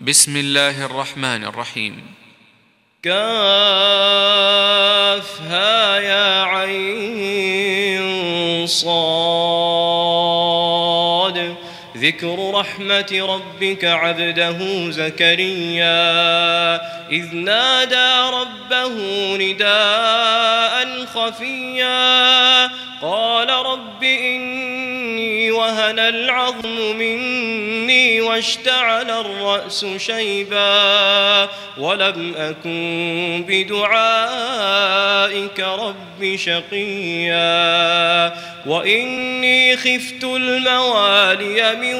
بسم الله الرحمن الرحيم. كافها يا عين صاد. ذكر رحمة ربك عبده زكريا إذ نادى ربه نداء خفيا قال رب إني وهن العظم مني واشتعل الرأس شيبا ولم أكن بدعائك رب شقيا وإني خفت الموالي من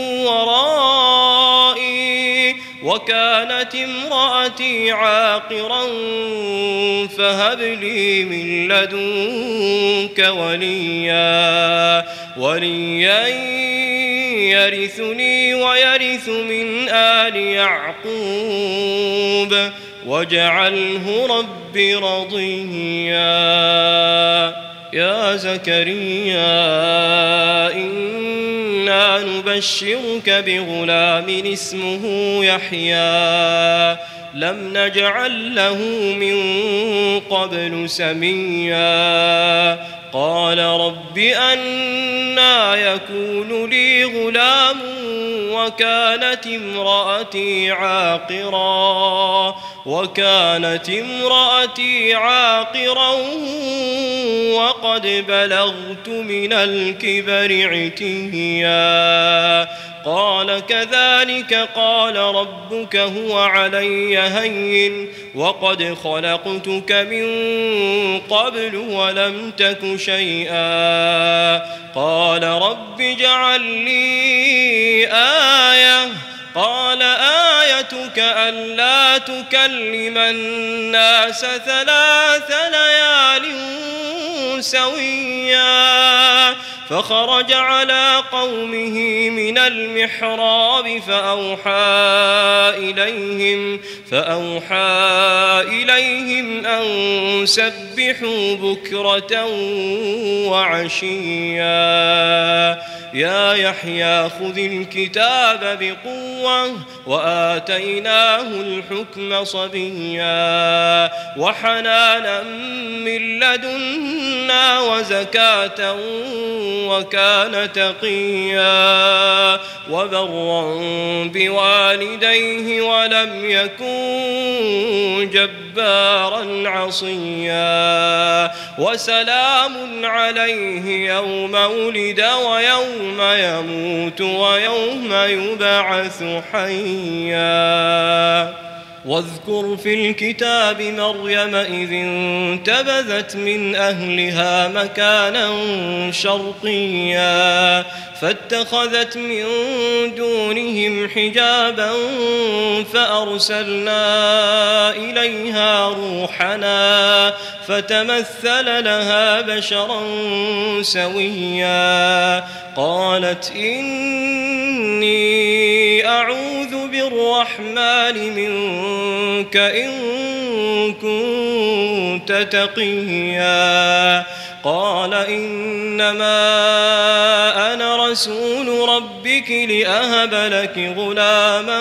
ورائي وكانت امرأتي عاقرا فهب لي من لدنك وليا يرثني ويرث من آل يعقوب واجعله رب رضيا. يا زكريا إنا نبشرك بغلام اسمه يحيى لم نجعل له من قبل سميا قال رب أنى يكون لي غلام وكانت امرأتي عاقرا وقد بلغت من الكبر عتيا قال كذلك قال ربك هو علي هين وقد خلقتك من قبل ولم تك شيئا قال رب اجعل لي آية قال آيتك ألا تكلم الناس 3 ليال سويا فخرج على قومه من المحراب فأوحى إليهم أن سبحوا بكرة وعشيا يا يحيى خذ الكتاب بقوة وآتيناه الحكم صبيا وحنانا من لدنا وزكاة وكان تقيا وبرا بوالديه ولم يكن جبارا عصيا وسلام عليه يوم ولد ويوم يموت ويوم يبعث حيا. واذكر في الكتاب مريم إذ انتبذت من أهلها مكانا شرقيا فاتخذت من دونهم حجابا فأرسلنا إليها روحنا فتمثل لها بشرا سويا قالت إني أعوذ بالرحمن منك إن كنت تقيا قال إنما أنا رسول ربك لأهب لك غلاما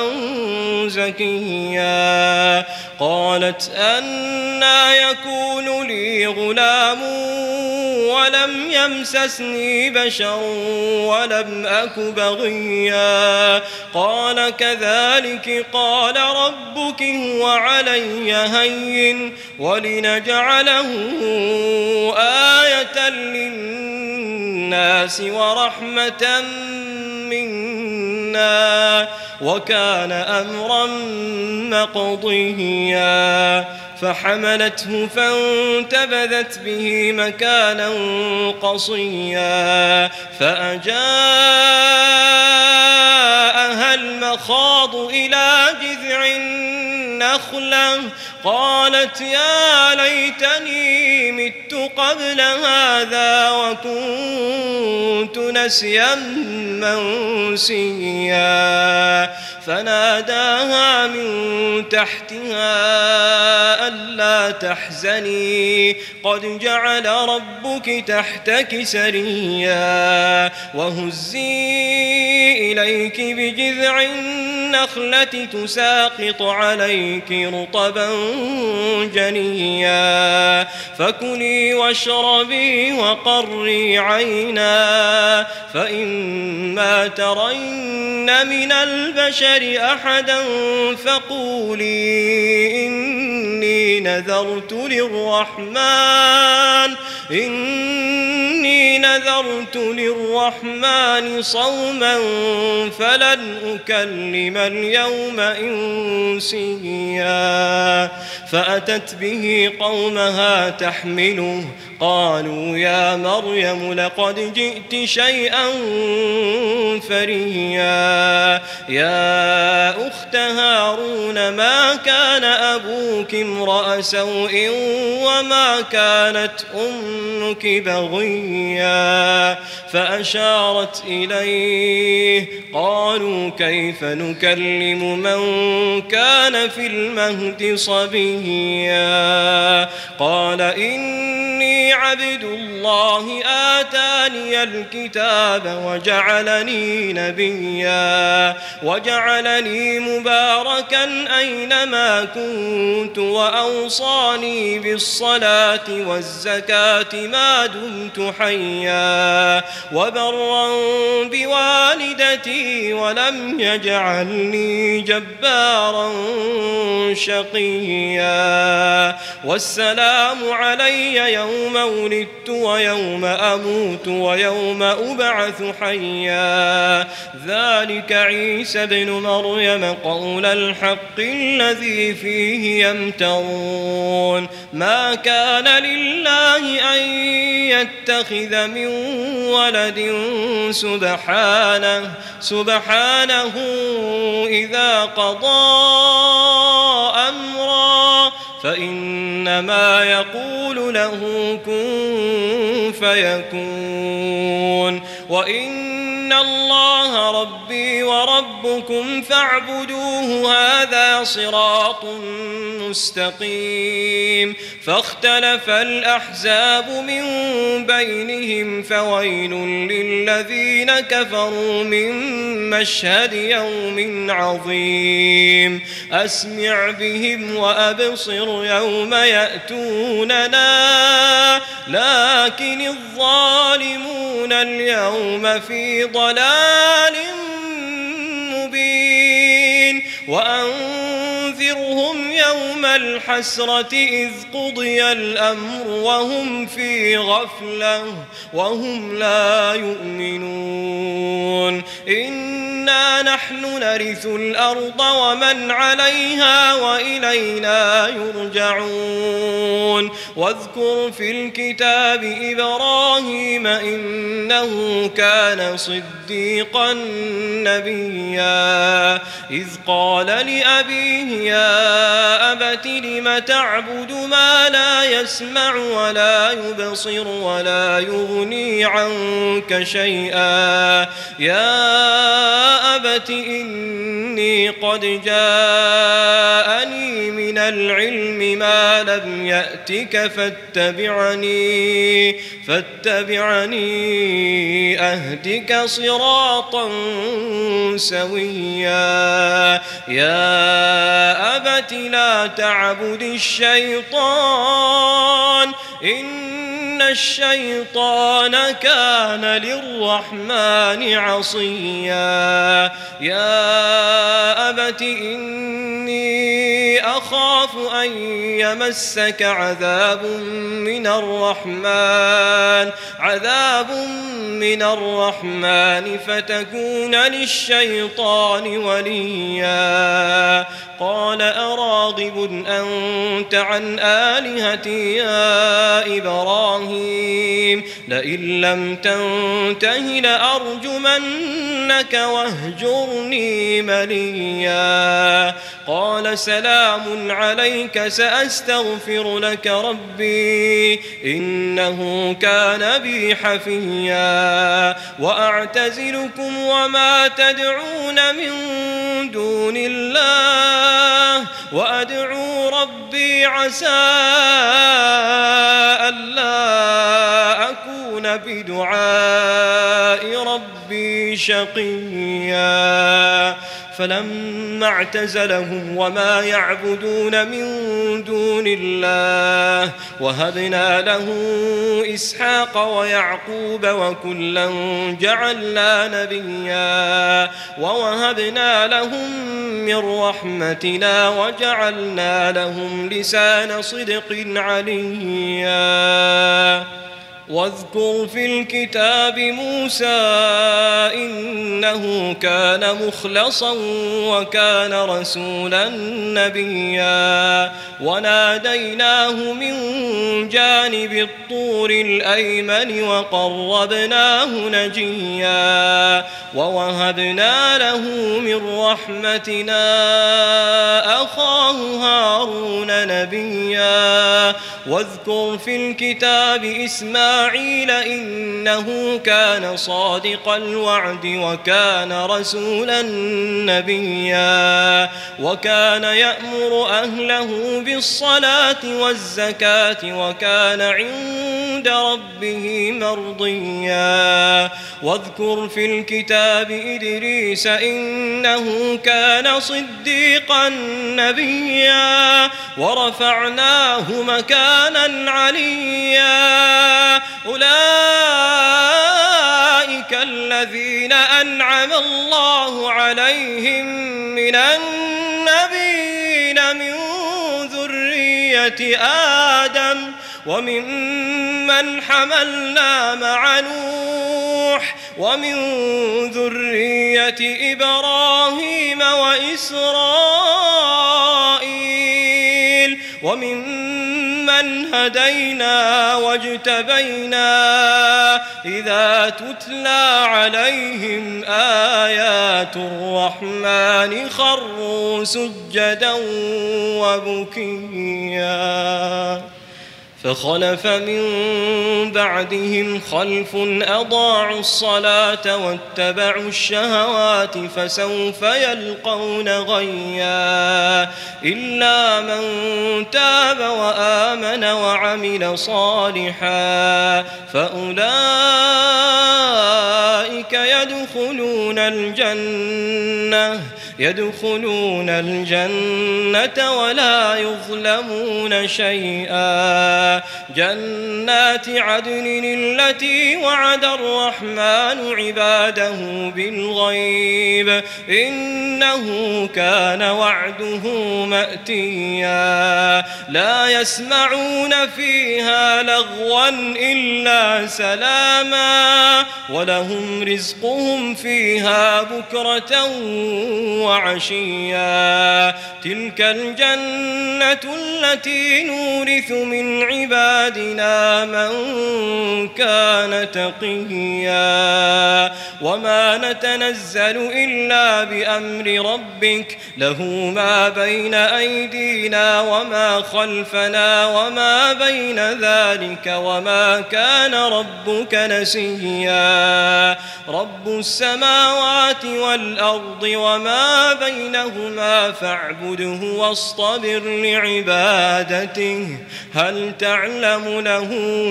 زكيا قالت أنى يكون لي غلام ولم يمسسني بشر ولم أك بغيا قال كذلك قال ربك هو علي هين ولنجعله آية للناس ورحمة منا وكان أمرا مقضيا فحملته فانتبذت به مكانا قصيا فأجاءها المخاض إلى جذع النخلة قالت يا ليتني مت مت قبل هذا وكنت نسيا منسيا فناداها من تحتها ألا تحزني قد جعل ربك تحتك سريا وهزي إليك بجذع النخلة تساقط عليك رطبا جنيا فكلي واشربي وقري عينا فإما ترين من البشر أحدا فقولي إني نذرت للرحمن صوما فلن أكلم اليوم إنسيا فأتت به قومها تحمله قالوا يا مريم لقد جئت شيئا فريا يا أخت هارون ما كان أبوك امرأ سوء وما كانت أمك بغيا فأشارت إليه قالوا كيف نكلم من كان في المهد صبيا قال إني عبد الله آتاني الكتاب وجعلني نبيا وجعلني مباركا أينما كنت وأوصاني بالصلاة والزكاة ما دمت حيا وبرا بوالدتي ولم يجعلني جبارا شقيا والسلام علي يوم ولدت ويوم أموت ويوم أبعث حيا ذلك عيسى بن مريم قول الحق الذي فيه يمترون ما كان لله أن يتخذ من ولد سبحانه إذا قضى أمرا فإنما يقول له كن فيكون وإن الله ربي وربكم فاعبدوه هذا صراط مستقيم فاختلف الأحزاب من بينهم فويل للذين كفروا من مشهد يوم عظيم أسمع بهم وأبصر يوم يأتوننا لكن الظالمون اليوم في ضلال مبين وأنذرهم يوم الحسرة إذ قضي الأمر وهم في غفلة وهم لا يؤمنون إنا نحن نرث الأرض ومن عليها وإلينا يرجعون واذكر في الكتاب إبراهيم إنه كان صديقا نبيا إذ قال لأبيه يا أبت لم تعبد ما لا يسمع ولا يبصر ولا يغني عنك شيئا يا أبت إني قد جاءني من العلم ما لم يأتك فاتبعني أهدك صراطا سويا يا أبت لا تعبد الشيطان إن الشيطان كان للرحمن عصيا يا أبت إني أخاف أن يمسك عذاب من الرحمن فتكون للشيطان وليا قال أراغب أنت عن آلهتي يا إبراهيم لئن لم تنته لأرجمنك واهجرني مليا قال سلام عليك سأستغفر لك ربي إنه كان بي حفيا وأعتزلكم وما تدعون من دون الله وأدعو ربي عسى ألا أكون بدعاء ربي شقيا فلما اعتزلهم وما يعبدون من دون الله وهبنا له إسحاق ويعقوب وكلا جعلنا نبيا ووهبنا لهم من رحمتنا وجعلنا لهم لسان صدق عليا واذكر في الكتاب موسى إنه كان مخلصا وكان رسولا نبيا وناديناه من جانب الطور الأيمن وقربناه نجيا ووهبنا له من رحمتنا أخاه هارون نبيا واذكر في الكتاب إسماعيل إنه كان صادق الوعد وكان رسولا نبيا وكان يأمر أهله بالصلاة والزكاة وكان عند ربه مرضيا واذكر في الكتاب إدريس إنه كان صديقا نبيا ورفعناه مكانا عليا أولئك الذين أنعم الله عليهم من النبيين من ذرية آدم وممن حملنا مع نوح ومن ذرية إبراهيم وإسرائيل وممن هدينا واجتبينا إذا تتلى عليهم آيات الرحمن خروا سجدا وبكيا فخلف من بعدهم خلف أضاعوا الصلاة واتبعوا الشهوات فسوف يلقون غيا إلا من تاب وآمن وعمل صالحا فأولئك يدخلون الجنة ولا يظلمون شيئا جنات عدن التي وعد الرحمن عباده بالغيب إنه كان وعده مأتيا لا يسمعون فيها لغوا إلا سلاما ولهم رزقهم فيها بكرة وعشيا تلك الجنة التي نورث من عبادنا من كان تقيا وما نتنزل إلا بأمر ربك له ما بين أيدينا وما خلفنا وما بين ذلك وما كان ربك نسيا رب السماوات والأرض وما بينهما فاعبده واصطبر لعبادته هل تعلم له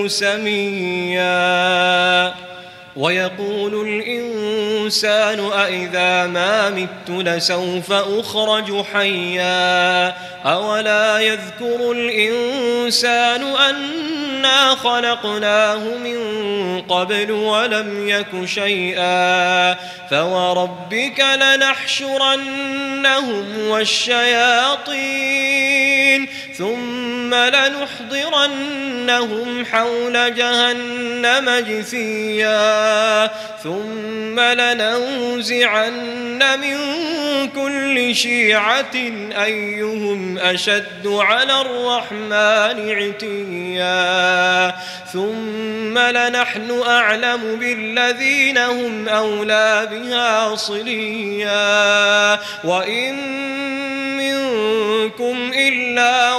سميا ويقول الإنسان أإذا ما مت لسوف أخرج حيا أولا يذكر الإنسان أنا خلقناه من قبل ولم يك شيئا فوربك لنحشرنهم والشياطين ثم لنحضرنهم حول جهنم جثيا ثم لننزعن من كل شيعة أيهم أشد على الرحمن عتيا ثم لنحن أعلم بالذين هم أولى بها صليا وإن منكم إلا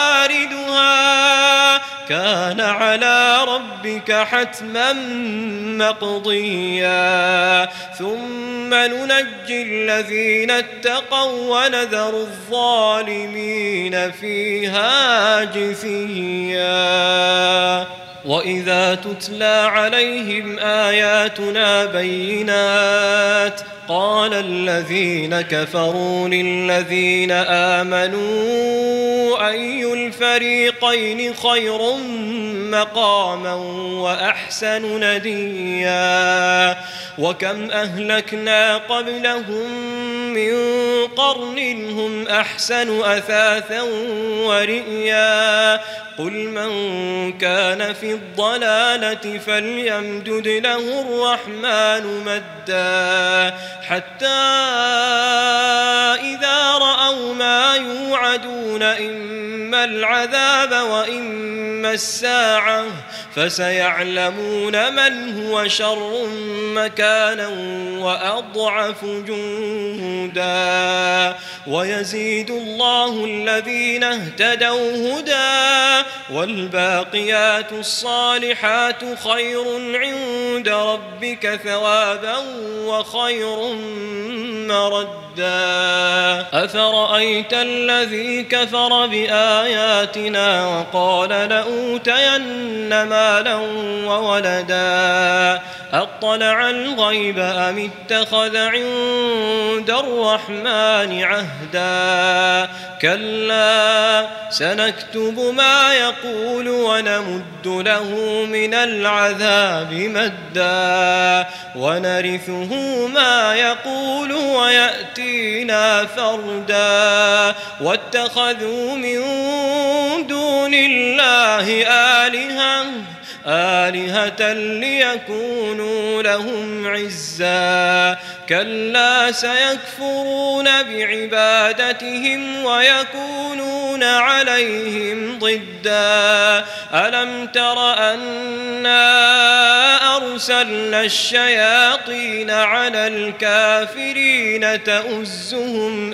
واردها كان على ربك حتما مقضيا ثم ننجي الذين اتقوا ونذر الظالمين فيها جثيا وإذا تتلى عليهم آياتنا بينات قال الذين كفروا للذين آمنوا أي الفريقين خير مقاما وأحسن نديا وكم أهلكنا قبلهم من قرن هم أحسن أثاثا ورئيا قل من كان في الضلالة فليمدد له الرحمن مدا حتى إذا رأوا ما يوعدون إما العذاب وإما الساعة فسيعلمون من هو شر مكانا وأضعف جندا ويزيد الله الذين اهتدوا هدى والباقيات الصالحات خير عند ربك ثوابا وخير مردا أفرأيت الذي كفر بآياتنا وقال لأوتين مالا وولدا أطلع الغيب أم اتخذ عند الرحمن عهدا كلا سنكتب ما يقول ونمد له من العذاب مدا ونرثه ما يقول ويأتينا فردا واتخذوا من دون الله آلهة ليكونوا لهم عزا كلا سيكفرون بعبادتهم ويكونون عليهم ضدا ألم تر أنا أرسلنا الشياطين على الكافرين تؤزهم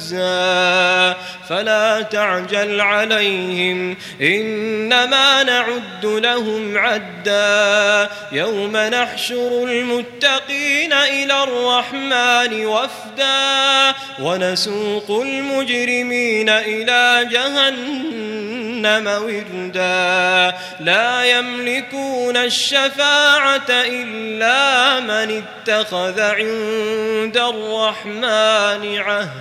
أزا فلا تعجل عليهم إنما نعد لهم عدا يوم نحشر المتقين إلى الرحمن وفدا ونسوق المجرمين إلى جهنم وردا لا يملكون الشفاعة إلا من اتخذ عند الرحمن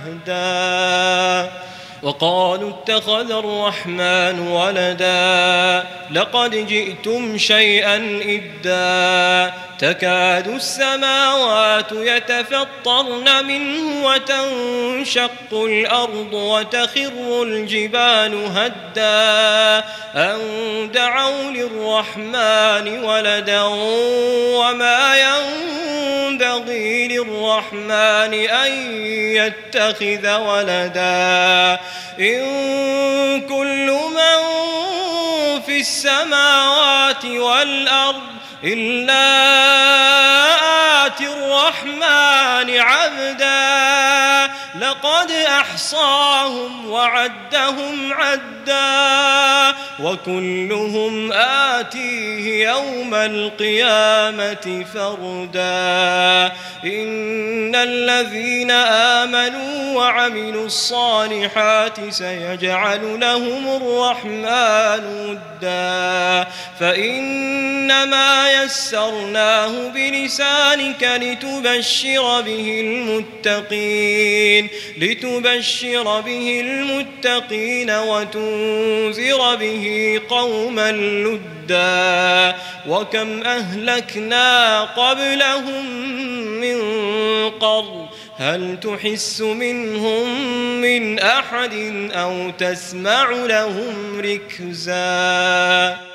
عهدا وقالوا اتخذ الرحمن ولدا لقد جئتم شيئا إدا تكاد السماوات يتفطرن منه وتنشق الأرض وتخر الجبال هدا أن دعوا للرحمن ولدا وما ينبغي للرحمن أن يتخذ ولدا إن كل من في السماوات والأرض إلا آتي الرحمن عبدا لقد أحصاهم وعدهم عدا وكلهم آتيه يوم القيامة فردا إن الذين آمنوا وعملوا الصالحات سيجعل لهم الرحمن ودا فإنما يسرناه بلسانك لتبشر به المتقين وتنذر به قوما لدا وكم أهلكنا قبلهم من قرن هل تحس منهم من أحد أو تسمع لهم ركزا